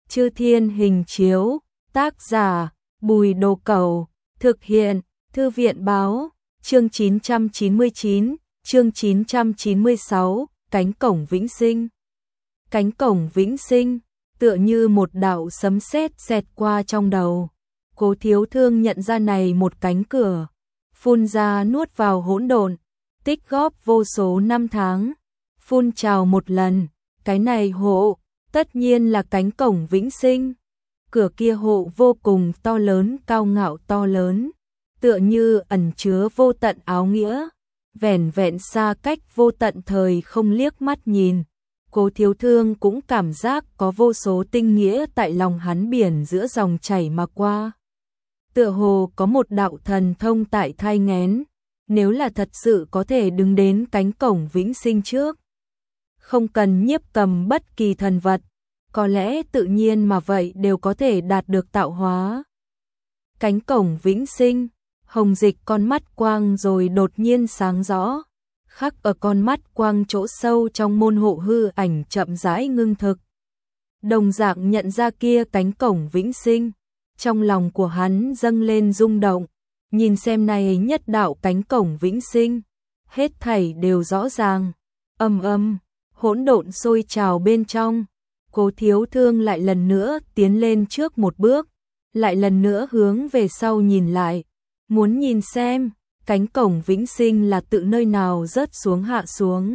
Chư Thiên Hình Chiếu, tác giả Bùi Đồ Cẩu, thực hiện Thư viện Báo, chương 999, chương 996, cánh cổng vĩnh sinh. Cánh cổng vĩnh sinh, tựa như một đạo sấm sét xẹt qua trong đầu. Cố Thiếu Thương nhận ra này một cánh cửa, phun ra nuốt vào hỗn độn, tích góp vô số năm tháng, phun trào một lần, cái này hộ, tất nhiên là cánh cổng vĩnh sinh. Cửa kia hộ vô cùng to lớn, cao ngạo to lớn, tựa như ẩn chứa vô tận áo nghĩa, vẻn vẹn xa cách vô tận thời không liếc mắt nhìn. Cố Thiếu Thương cũng cảm giác có vô số tinh nghĩa tại lòng hắn biển giữa dòng chảy mà qua. Tựa hồ có một đạo thần thông tại thai nghén, nếu là thật sự có thể đứng đến cánh cổng vĩnh sinh trước. Không cần nhiếp cầm bất kỳ thần vật, có lẽ tự nhiên mà vậy đều có thể đạt được tạo hóa. Cánh cổng vĩnh sinh, Hồng Dịch con mắt quang rồi đột nhiên sáng rõ, khắc ở con mắt quang chỗ sâu trong môn hộ hư ảnh chậm rãi ngưng thực. Đồng dạng nhận ra kia cánh cổng vĩnh sinh, trong lòng của hắn dâng lên rung động, nhìn xem này nhất đạo cánh cổng vĩnh sinh, hết thảy đều rõ ràng. Hỗn độn sôi trào bên trong. Cố Thiếu Thương lại lần nữa tiến lên trước một bước, lại lần nữa hướng về sau nhìn lại, muốn nhìn xem cánh cổng vĩnh sinh là tự nơi nào rớt xuống hạ xuống.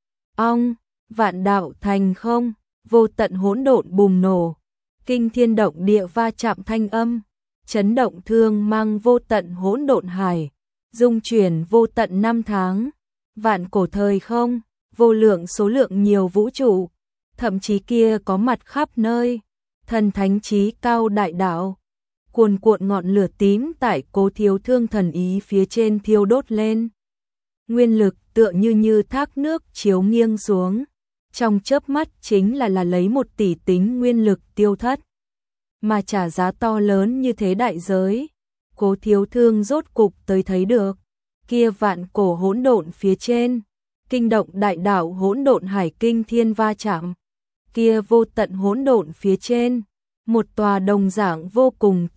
Vạn đạo thành không, vô tận hỗn độn bùng nổ, kinh thiên động địa va chạm thanh âm, chấn động thương mang vô tận hỗn độn hải, dung chuyển vô tận năm tháng, vạn cổ thời không, vô lượng số lượng nhiều vũ trụ, thậm chí kia có mặt khắp nơi, thần thánh trí cao đại đạo, cuồn cuộn ngọn lửa tím tại Cố Thiếu Thương thần ý phía trên thiêu đốt lên. Nguyên lực tựa như thác nước chiếu nghiêng xuống, trong chớp mắt chính là lấy 1 tỷ tính nguyên lực tiêu thất. Mà trả giá to lớn như thế đại giới, Cố Thiếu Thương rốt cục tới thấy được, kia vạn cổ hỗn độn phía trên, kinh động đại đạo hỗn độn hải kinh thiên va chạm, kia vô tận hỗn độn phía trên, một tòa đồng dạng vô cùng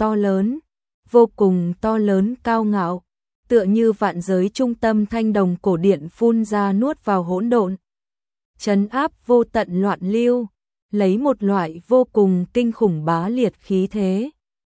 to lớn cao ngạo, tựa như vạn giới trung tâm thanh đồng cổ điện phun ra nuốt vào hỗn độn, trấn áp vô tận loạn lưu, lấy một loại vô cùng kinh khủng bá liệt khí thế,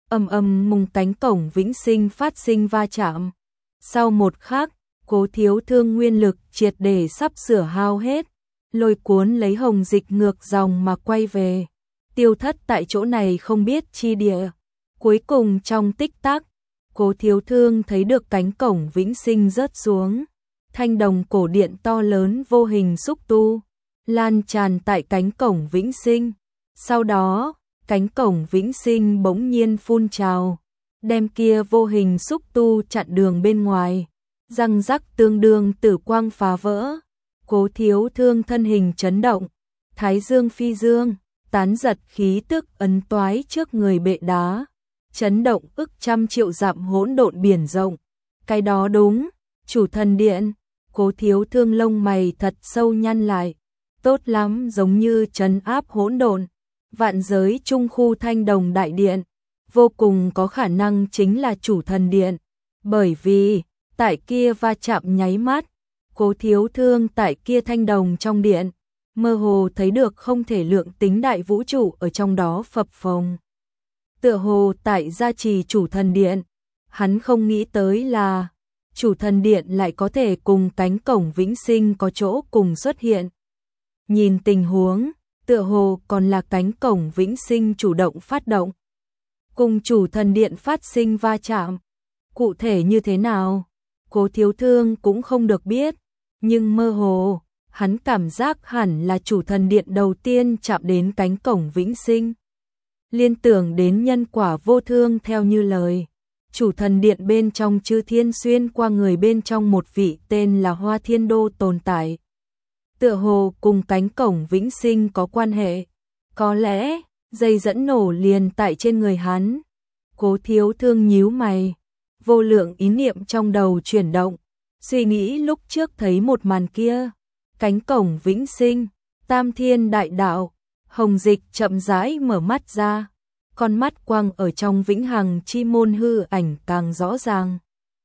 mùng cánh cổng vĩnh sinh phát sinh va chạm. Sau một khắc, Cố Thiếu Thương nguyên lực triệt để sắp sửa hao hết, lôi cuốn lấy Hồng Dịch ngược dòng mà quay về, tiêu thất tại chỗ này không biết chi địa. Cuối cùng trong tích tắc, Cố Thiếu Thương thấy được cánh cổng vĩnh sinh rớt xuống, thanh đồng cổ điện to lớn vô hình xúc tu, lan tràn tại cánh cổng vĩnh sinh. Sau đó, cánh cổng vĩnh sinh bỗng nhiên phun trào, đem kia vô hình xúc tu chặn đường bên ngoài, răng rắc tương đương tử quang phá vỡ. Cố Thiếu Thương thân hình chấn động, thái dương phi dương, tán giật khí tức ấn toái trước người bệ đá, chấn động ức trăm triệu dặm hỗn độn biển rộng. Cái đó đúng, chủ thần điện. Cố Thiếu Thương lông mày thật sâu nhăn lại, tốt lắm, giống như trấn áp hỗn độn, vạn giới trung khu thanh đồng đại điện, vô cùng có khả năng chính là chủ thần điện, bởi vì tại kia va chạm nháy mắt, Cố Thiếu Thương tại kia thanh đồng trong điện, mơ hồ thấy được không thể lượng tính đại vũ trụ ở trong đó phập phồng. Tựa hồ tại gia trì chủ thần điện, hắn không nghĩ tới là chủ thần điện lại có thể cùng cánh cổng vĩnh sinh có chỗ cùng xuất hiện. Nhìn tình huống, tựa hồ còn là cánh cổng vĩnh sinh chủ động phát động, cùng chủ thần điện phát sinh va chạm. Cụ thể như thế nào, Cố Thiếu Thương cũng không được biết, nhưng mơ hồ, hắn cảm giác hẳn là chủ thần điện đầu tiên chạm đến cánh cổng vĩnh sinh. Liên tưởng đến nhân quả vô thương theo như lời, chủ thần điện bên trong chư thiên xuyên qua người bên trong một vị tên là Hoa Thiên Đô tồn tại. Tựa hồ cùng cánh cổng vĩnh sinh có quan hệ, có lẽ dây dẫn nổ liền tại trên người hắn. Cố Thiếu Thương nhíu mày, vô lượng ý niệm trong đầu chuyển động, suy nghĩ lúc trước thấy một màn kia, cánh cổng vĩnh sinh, tam thiên đại đạo, Hồng Dịch chậm rãi mở mắt ra, con mắt quang ở trong vĩnh hằng chi môn hư ảnh càng rõ ràng.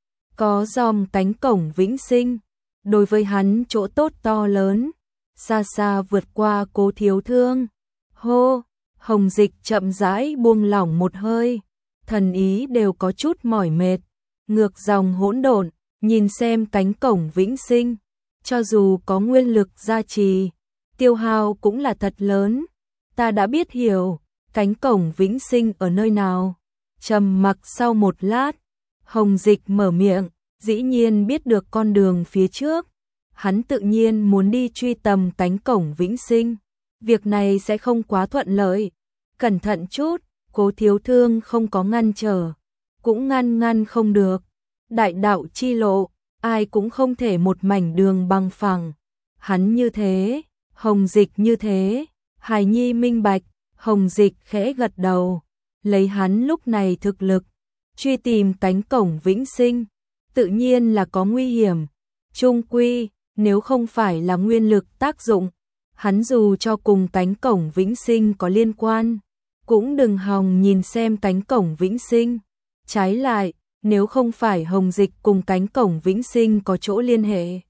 Có dòm cánh cổng vĩnh sinh, đối với hắn chỗ tốt to lớn, xa xa vượt qua Cố Thiếu Thương. Hô, Hồng Dịch chậm rãi buông lỏng một hơi, thần ý đều có chút mỏi mệt, ngược dòng hỗn độn, nhìn xem cánh cổng vĩnh sinh, cho dù có nguyên lực gia trì, tiêu hao cũng là thật lớn. Ta đã biết hiểu, cánh cổng vĩnh sinh ở nơi nào. Trầm mặc sau một lát, Hồng Dịch mở miệng, dĩ nhiên biết được con đường phía trước. Hắn tự nhiên muốn đi truy tầm cánh cổng vĩnh sinh. Việc này sẽ không quá thuận lợi. Cẩn thận chút, Cố Thiếu Thương không có ngăn trở, cũng ngăn không được. Đại đạo chi lộ, ai cũng không thể một mảnh đường bằng phẳng. Hắn như thế, Hồng Dịch như thế, Hải Nhi minh bạch. Hồng Dịch khẽ gật đầu, lấy hắn lúc này thực lực, truy tìm cánh cổng vĩnh sinh, tự nhiên là có nguy hiểm. Chung quy, nếu không phải là nguyên lực tác dụng, hắn dù cho cùng cánh cổng vĩnh sinh có liên quan, cũng đừng hòng nhìn xem cánh cổng vĩnh sinh. Trái lại, nếu không phải Hồng Dịch cùng cánh cổng vĩnh sinh có chỗ liên hệ,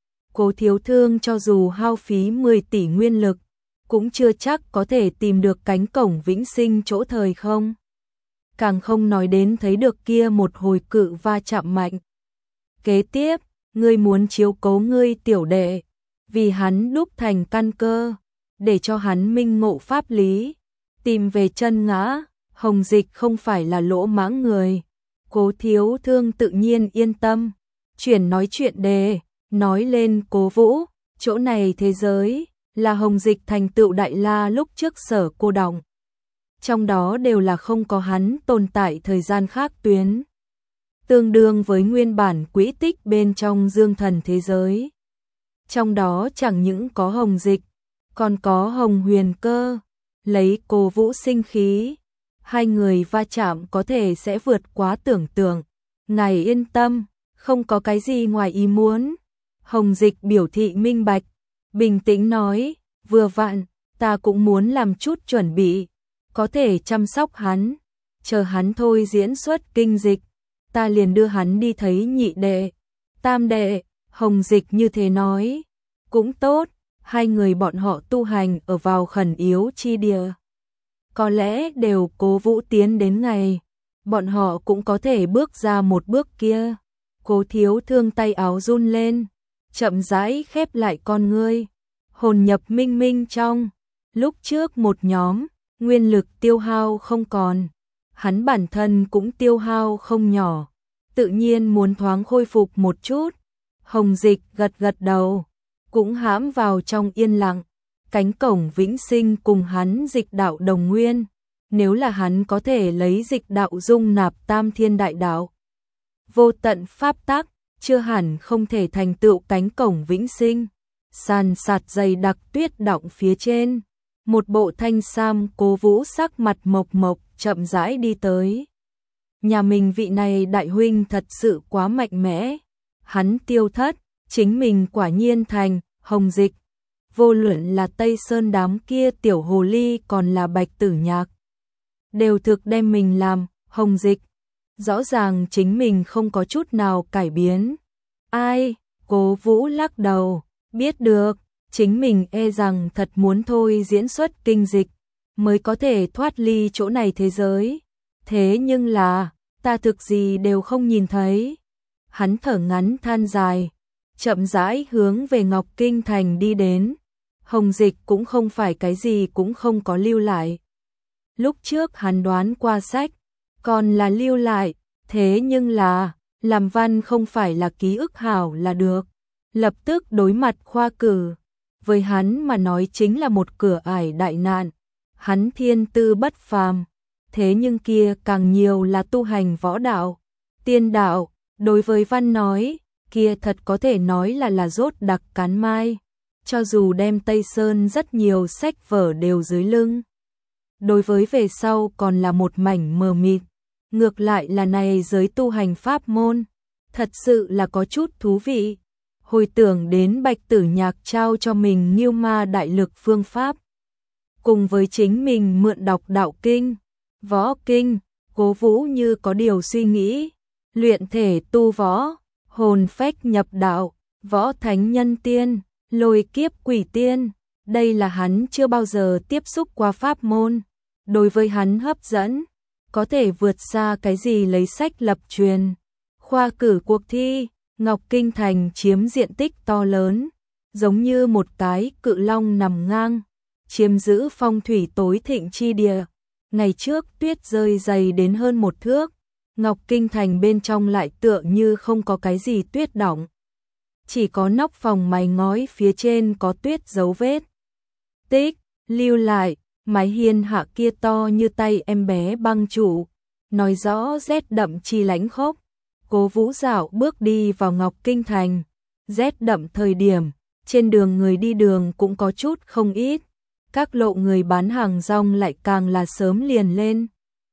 Cố Thiếu Thương cho dù hao phí 10 tỷ nguyên lực, cũng chưa chắc có thể tìm được cánh cổng vĩnh sinh chỗ thời không. Càng không nói đến thấy được kia một hồi cự va chạm mạnh. Kế tiếp, ngươi muốn chiếu cố ngươi tiểu đệ, vì hắn đúc thành căn cơ, để cho hắn minh ngộ pháp lý, tìm về chân ngã. Hồng Dịch không phải là lỗ mãng người, Cố Thiếu Thương tự nhiên yên tâm, chuyển nói chuyện đề, nói lên Cố Vũ, chỗ này thế giới là Hồng Dịch thành tựu Đại La lúc trước sở cô đọng. Trong đó đều là không có hắn tồn tại thời gian khác tuyến. Tương đương với nguyên bản quỹ tích bên trong dương thần thế giới. Trong đó chẳng những có Hồng Dịch, còn có Hồng Huyền Cơ, lấy Cố Vũ sinh khí. Hai người va chạm có thể sẽ vượt quá tưởng tượng. Ngài yên tâm, không có cái gì ngoài ý muốn. Hồng Dịch biểu thị minh bạch, bình tĩnh nói, vừa vặn, ta cũng muốn làm chút chuẩn bị, có thể chăm sóc hắn, chờ hắn thôi diễn xuất kinh dịch, ta liền đưa hắn đi thấy nhị đệ, tam đệ. Hồng Dịch như thế nói, cũng tốt, hai người bọn họ tu hành ở vào khẩn yếu chi địa. Có lẽ đều Cố Vũ tiến đến ngày, bọn họ cũng có thể bước ra một bước kia. Cố Thiếu Thương tay áo run lên, chậm rãi khép lại con ngươi, hồn nhập minh minh trong. Lúc trước một nhóm, nguyên lực tiêu hao không còn, hắn bản thân cũng tiêu hao không nhỏ, tự nhiên muốn thoáng khôi phục một chút. Hồng Dịch gật gật đầu, cũng hãm vào trong yên lặng. Cánh cổng vĩnh sinh cùng hắn dịch đạo đồng nguyên, nếu là hắn có thể lấy dịch đạo dung nạp tam thiên đại đạo, vô tận pháp tắc, chưa hẳn không thể thành tựu cánh cổng vĩnh sinh. Sàn sạt dày đặc tuyết đọng phía trên, một bộ thanh sam Cố Vũ sắc mặt mộc mộc chậm rãi đi tới. Nhà mình vị này đại huynh thật sự quá mạnh mẽ, hắn tiêu thất, chính mình quả nhiên thành. Hồng Dịch, vô luận là Tây Sơn đám kia tiểu hồ ly còn là Bạch Tử Nhạc, đều thực đem mình làm. Hồng Dịch, rõ ràng chính mình không có chút nào cải biến. Ai? Cố Vũ lắc đầu, biết được, chính mình e rằng thật muốn thôi diễn xuất kinh dịch, mới có thể thoát ly chỗ này thế giới. Thế nhưng là, ta thực gì đều không nhìn thấy. Hắn thở ngắn than dài, chậm rãi hướng về Ngọc Kinh Thành đi đến. Hồng Dịch cũng không phải cái gì cũng không có lưu lại. Lúc trước hắn đoán qua sách, còn là lưu lại, thế nhưng là, làm văn không phải là ký ức hảo là được. Lập tức đối mặt khoa cử, với hắn mà nói chính là một cửa ải đại nạn. Hắn thiên tư bất phàm, thế nhưng kia càng nhiều là tu hành võ đạo, tiên đạo. Đối với văn nói, kia thật có thể nói là rốt đặc cán mai, cho dù đem Tây Sơn rất nhiều sách vở đều dưới lưng. Đối với về sau còn là một mảnh mờ mịt, ngược lại là này giới tu hành pháp môn, thật sự là có chút thú vị. Hồi tưởng đến Bạch Tử Nhạc trao cho mình Ngưu Ma đại lực phương pháp, cùng với chính mình mượn đọc đạo kinh, võ kinh, Cố Vũ như có điều suy nghĩ, luyện thể tu võ, hồn phách nhập đạo, võ thánh nhân tiên, lôi kiếp quỷ tiên, đây là hắn chưa bao giờ tiếp xúc qua pháp môn, đối với hắn hấp dẫn, có thể vượt xa cái gì lấy sách lập truyền. Khoa cử cuộc thi, Ngọc Kinh Thành chiếm diện tích to lớn, giống như một cái cự long nằm ngang, chiếm giữ phong thủy tối thịnh chi địa. Ngày trước tuyết rơi dày đến hơn 1 thước, Ngọc Kinh Thành bên trong lại tựa như không có cái gì tuyết đọng. Chỉ có nóc phòng mái ngói phía trên có tuyết dấu vết. Tích, lưu lại, mái hiên hạ kia to như tay em bé băng trụ, nói rõ rét đậm chi lãnh khốc. Cố Vũ dạo bước đi vào Ngọc Kinh Thành, rét đậm thời điểm, trên đường người đi đường cũng có chút không ít, các lộ người bán hàng rong lại càng là sớm liền lên.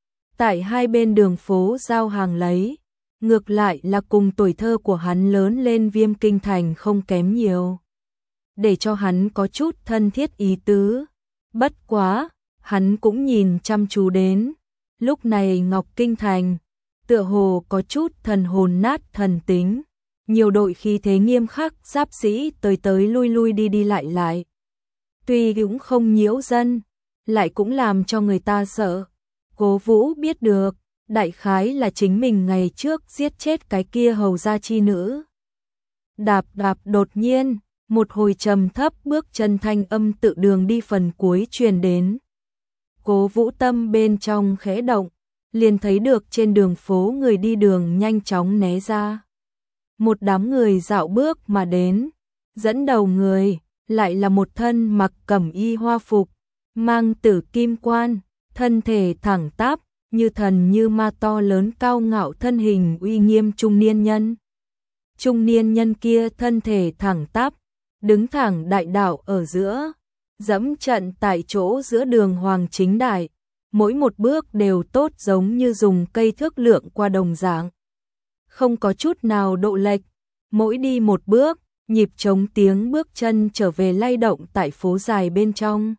Tại hai bên đường phố giao hàng lấy, ngược lại là cùng tuổi thơ của hắn lớn lên Viêm Kinh Thành không kém nhiều. Để cho hắn có chút thân thiết ý tứ, bất quá, hắn cũng nhìn chăm chú đến, lúc này Ngọc Kinh Thành tựa hồ có chút thần hồn nát thần tính, nhiều đội khí thế nghiêm khắc giáp sĩ tới tới lui lui đi đi lại lại. Tuy cũng không nhiễu dân, lại cũng làm cho người ta sợ. Cố Vũ biết được, đại khái là chính mình ngày trước giết chết cái kia hầu gia chi nữ. Đạp đạp đột nhiên, một hồi trầm thấp bước chân thanh âm tự đường đi phần cuối truyền đến. Cố Vũ tâm bên trong khẽ động, liền thấy được trên đường phố người đi đường nhanh chóng né ra. Một đám người dạo bước mà đến, dẫn đầu người lại là một thân mặc cẩm y hoa phục, mang tử kim quan, thân thể thẳng tắp, như thần như ma to lớn cao ngạo thân hình uy nghiêm trung niên nhân. Trung niên nhân kia thân thể thẳng tắp, đứng thẳng đại đạo ở giữa, dẫm trận tại chỗ giữa đường Hoàng Chính Đại, mỗi một bước đều tốt giống như dùng cây thước lượng qua đồng dạng. Không có chút nào độ lệch, mỗi đi một bước, nhịp trống tiếng bước chân trở về lay động tại phố dài bên trong.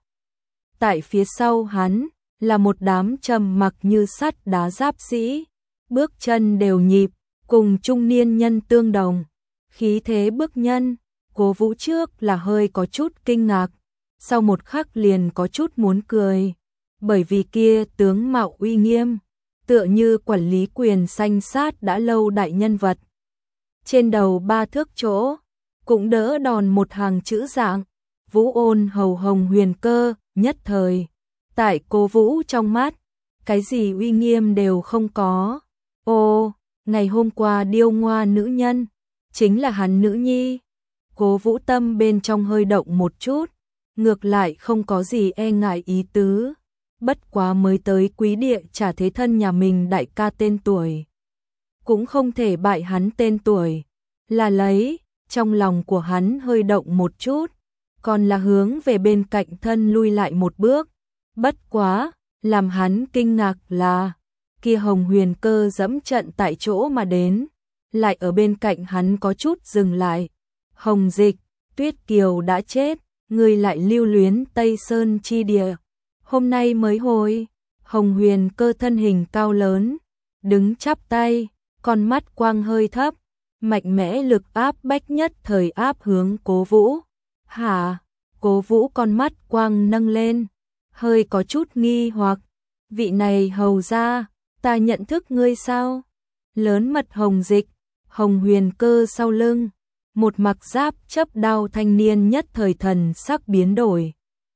Tại phía sau hắn, là một đám trầm mặc như sắt đá giáp sĩ, bước chân đều nhịp, cùng trung niên nhân tương đồng. Khí thế bước nhân, Cố Vũ trước là hơi có chút kinh ngạc, sau một khắc liền có chút muốn cười, bởi vì kia tướng mạo uy nghiêm, tựa như quản lý quyền sanh sát đã lâu đại nhân vật. Trên đầu 3 thước chỗ, cũng đỡ đòn một hàng chữ dạng, Vũ Ôn hầu Hồng Huyền Cơ, nhất thời. Tại Cố Vũ trong mắt, cái gì uy nghiêm đều không có. Ô, ngày hôm qua điêu ngoa nữ nhân, chính là hắn nữ nhi. Cố Vũ tâm bên trong hơi động một chút, ngược lại không có gì e ngại ý tứ. Bất quá mới tới quý địa trả thế thân nhà mình đại ca tên tuổi. Cũng không thể bại hắn tên tuổi, là lấy, trong lòng của hắn hơi động một chút, còn là hướng về bên cạnh thân lui lại một bước. Bất quá, làm hắn kinh ngạc là, kia Hồng Huyền Cơ dẫm trận tại chỗ mà đến, lại ở bên cạnh hắn có chút dừng lại. Hồng Dịch, Tuyết Kiều đã chết, người lại lưu luyến Tây Sơn chi địa. Hôm nay mới hồi, Hồng Huyền Cơ thân hình cao lớn, đứng chắp tay, con mắt quang hơi thấp, mạnh mẽ lực áp bách nhất thời áp hướng Cố Vũ. Hả? Cố Vũ con mắt quang nâng lên, hơi có chút nghi hoặc, vị này hầu gia, ta nhận thức ngươi sao? Lớn mật Hồng Dịch, Hồng Huyền Cơ sau lưng, một mặc giáp chấp đao thanh niên nhất thời thần sắc biến đổi.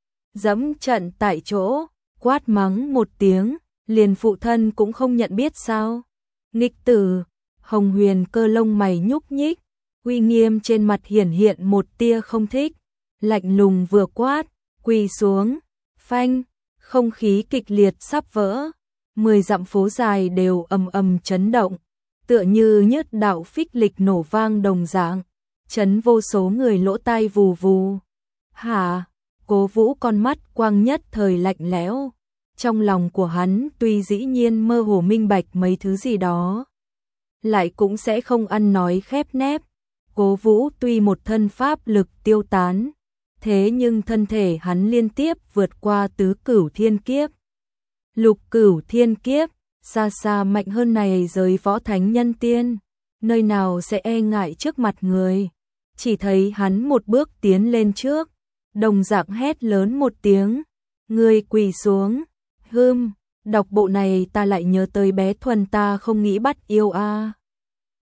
Dẫm trận tại chỗ, quát mắng một tiếng, liền phụ thân cũng không nhận biết sao? Nghịch tử, Hồng Huyền Cơ lông mày nhúc nhích, uy nghiêm trên mặt hiển hiện một tia không thích, lạnh lùng vừa quát, quỳ xuống, phanh, không khí kịch liệt sắp vỡ, 10 dặm phố dài đều ầm ầm chấn động, tựa như nhất đạo phích lịch nổ vang đồng dạng, chấn vô số người lỗ tai vù vù. Hả? Cố Vũ con mắt quang nhất thời lạnh lẽo, trong lòng của hắn tuy dĩ nhiên mơ hồ minh bạch mấy thứ gì đó, lại cũng sẽ không ăn nói khép nép. Cố Vũ tuy một thân pháp lực tiêu tán, Thế nhưng thân thể hắn liên tiếp vượt qua tứ cửu thiên kiếp. Lục cửu thiên kiếp, xa xa mạnh hơn này giới võ thánh nhân tiên, nơi nào sẽ e ngại trước mặt người. Chỉ thấy hắn một bước tiến lên trước, đồng dạng hét lớn một tiếng, người quỳ xuống. Đọc bộ này ta lại nhớ tới bé Thuần ta không nghĩ bắt yêu a.